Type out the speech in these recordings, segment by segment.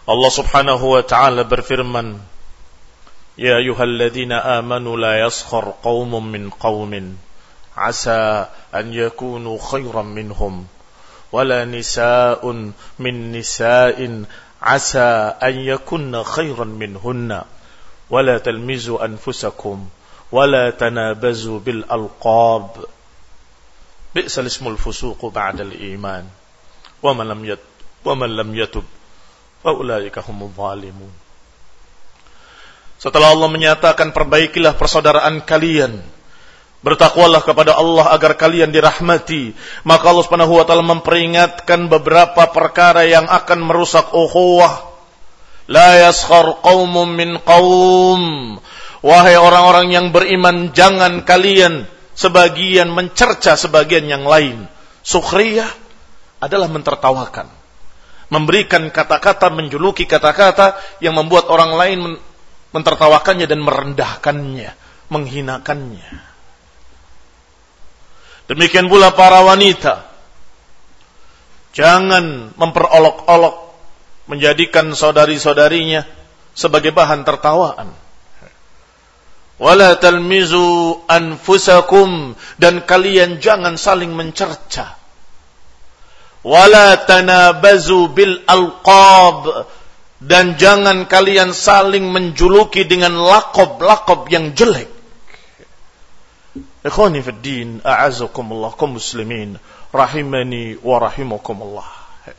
Allah Subhanahu wa ta'ala berfirman, "Ya ayyuhalladzina amanu la yaskhar qaumun min qaumin asa an yakunu khairan minhum wala nisaa'un min nisa'in asa an yakunna khairan minhunna wala talmizu anfusakum wala tanabazu bil alqab bi'sal ismul fusuq ba'dal iman wa man lam yatub faulaika humudz zalimun." Setelah Allah menyatakan perbaikilah persaudaraan kalian, bertakwalah kepada Allah agar kalian dirahmati, maka Allah Subhanahu wa taala memperingatkan beberapa perkara yang akan merusak ukhuwah. La yaskhar qaumun min qaum. Wahai orang-orang yang beriman, jangan kalian sebagian mencerca sebagian yang lain. Sukhriyah adalah mentertawakan, memberikan kata-kata, menjuluki kata-kata yang membuat orang lain mentertawakannya dan merendahkannya, menghinakannya. Demikian pula para wanita, jangan memperolok-olok, menjadikan saudari-saudarinya sebagai bahan tertawaan. Wala talmizu anfusakum, dan kalian jangan saling mencerca. Wala tanabazu bil alqab, dan jangan kalian saling menjuluki dengan lakob-lakob yang jelek. Ikhwani fid din, a'azakumullah, kaum muslimin rahimani wa rahimakumullah.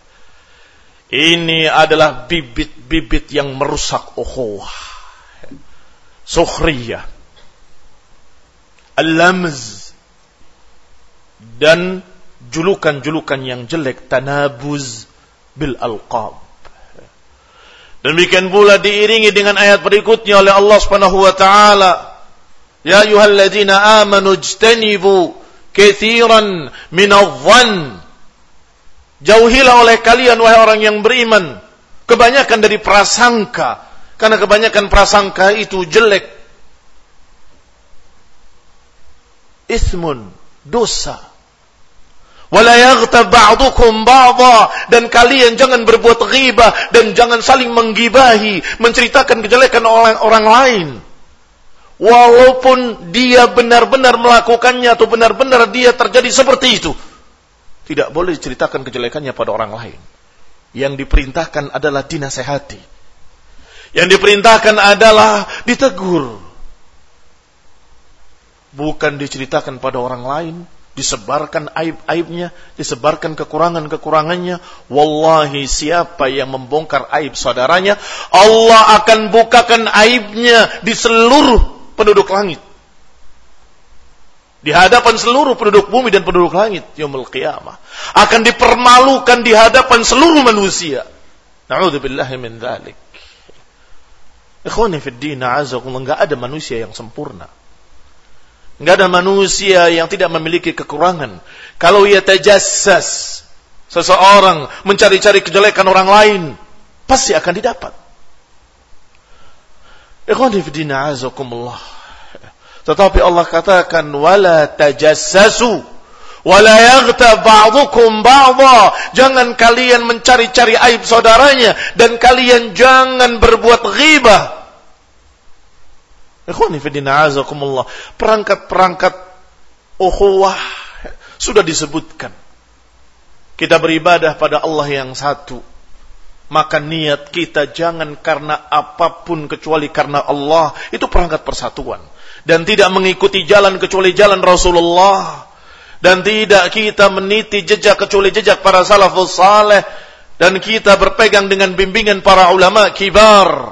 Ini adalah bibit-bibit yang merusak ukhuwah. Sukhriyah, al-lamz, dan julukan-julukan yang jelek, tanabuz bil alqab. Demikian pula diiringi dengan ayat berikutnya oleh Allah Subhanahu wa taala, "Ya ayyuhalladzina amanu ijtanibu katsiran minadh-dhann." Jauhilah oleh kalian wahai orang yang beriman kebanyakan dari prasangka, karena kebanyakan prasangka itu jelek. Ismun, dosa. Wala yaghtab ba'dukum ba'dha, dan kalian jangan berbuat ghibah dan jangan saling menggibahi, menceritakan kejelekan orang lain. Walaupun dia benar-benar melakukannya atau benar-benar dia terjadi seperti itu, tidak boleh diceritakan kejelekannya pada orang lain. Yang diperintahkan adalah dinasehati. Yang diperintahkan adalah ditegur. Bukan diceritakan pada orang lain, disebarkan aib-aibnya, disebarkan kekurangan-kekurangannya. Wallahi, siapa yang membongkar aib saudaranya, Allah akan bukakan aibnya di seluruh penduduk langit, di hadapan seluruh penduduk bumi dan penduduk langit. Yaumul qiyamah akan dipermalukan di hadapan seluruh manusia. Na'udzubillahi min dzalik. Ikhwani fid din, a'azakumullah, enggak ada manusia yang sempurna. Enggak ada manusia yang tidak memiliki kekurangan. Kalau ia tajassas, seseorang mencari-cari kejelekan orang lain, pasti akan didapat. Ikhwani fi din, a'azakumullah. Tetapi Allah katakan, wala tajassasu wala yaghtab ba'dukum ba'dha. Jangan kalian mencari-cari aib saudaranya, dan kalian jangan berbuat ghibah. Ikhwani fi din, a'azakumullah. Perangkat-perangkat ukhuwah sudah disebutkan. Kita beribadah pada Allah yang satu, maka niat kita jangan karena apapun kecuali karena Allah. Itu perangkat persatuan. Dan tidak mengikuti jalan kecuali jalan Rasulullah. Dan tidak kita meniti jejak kecuali jejak para salafus saleh. Dan kita berpegang dengan bimbingan para ulama kibar.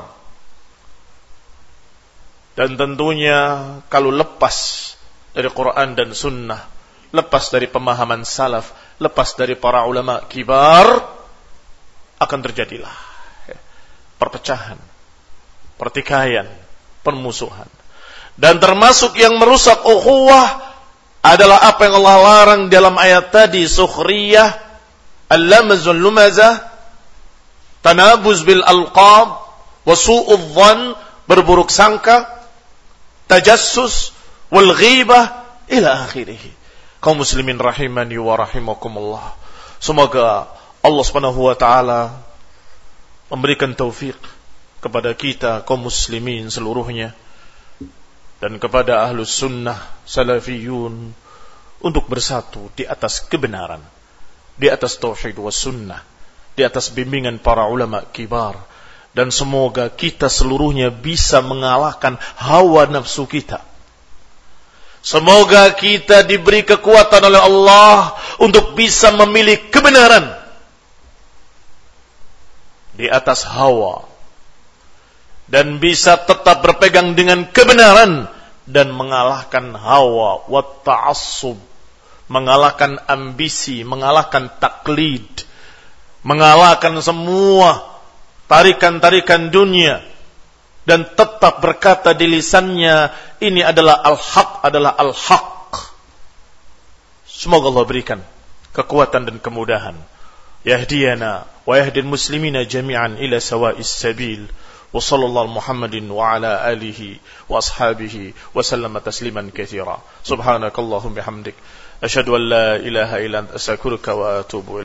Dan tentunya kalau lepas dari Quran dan Sunnah, lepas dari pemahaman salaf, lepas dari para ulama kibar, akan terjadilah perpecahan, pertikaian, permusuhan. Dan termasuk yang merusak ukhuwah adalah apa yang Allah larang dalam ayat tadi, sukhriyah, al-lamzul lumazah, tanabuz bil alqab, wasu'udh dhann, berburuk sangka, tajassus, wal ghibah, ila akhirih. Kaum muslimin rahimani wa rahimakumullah. Semoga Allah Subhanahu wa taala memberikan taufik kepada kita kaum muslimin seluruhnya dan kepada ahlus sunnah salafiyun untuk bersatu di atas kebenaran, di atas tauhid was sunnah, di atas bimbingan para ulama kibar, dan semoga kita seluruhnya bisa mengalahkan hawa nafsu kita. Semoga kita diberi kekuatan oleh Allah untuk bisa memilih kebenaran di atas hawa, dan bisa tetap berpegang dengan kebenaran dan mengalahkan hawa wa ta'assub, mengalahkan ambisi, mengalahkan taklid, mengalahkan semua tarikan-tarikan dunia, dan tetap berkata di lisannya, ini adalah al-haq, adalah al-haq. Semoga Allah berikan kekuatan dan kemudahan. Yahdiyana wa yahdil muslimina jami'an ila sawa'is sabil. Wa sallallahu Muhammadin wa ala alihi wa ashabihi wa sallama tasliman katsira. Subhanakallahumma bihamdik asyhadu an la ilaha illa anta astaghfiruka wa atubu ilaik.